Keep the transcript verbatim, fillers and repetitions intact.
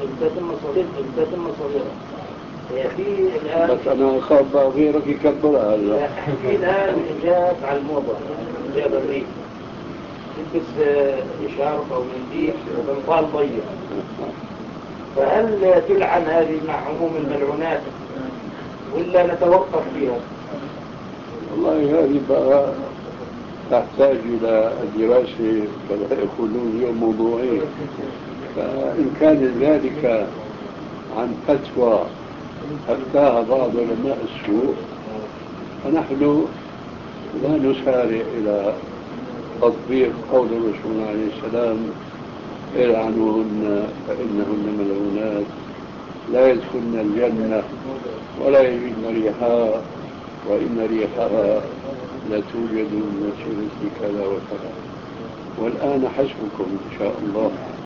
تتم صغيرة تتم صغيرة. في الآن بس أنا أخاف غيرك يكبرها هلا. في الآن إجاب على الموضة، إجاب الريف تلبس إشارة أو منديل وبنطال ضيق. فهل تلعن هذه مع عموم الملعونات ولا نتوقف فيها؟ والله هذه بقى تحتاج إلى دراسة كما يقولون اليوم موضوعية. فإن كان ذلك عن فتوى أفتاها بعض علماء السوء فنحن لا نسارع إلى تطبيق قول الرسول عليه السلام العنوهن فإنهن ملعونات لا يدخلن الجنة ولا يجدن ريحها وإن ريحها لا توجد من مسيرة كذا وكذا. والآن حسبكم إن شاء الله.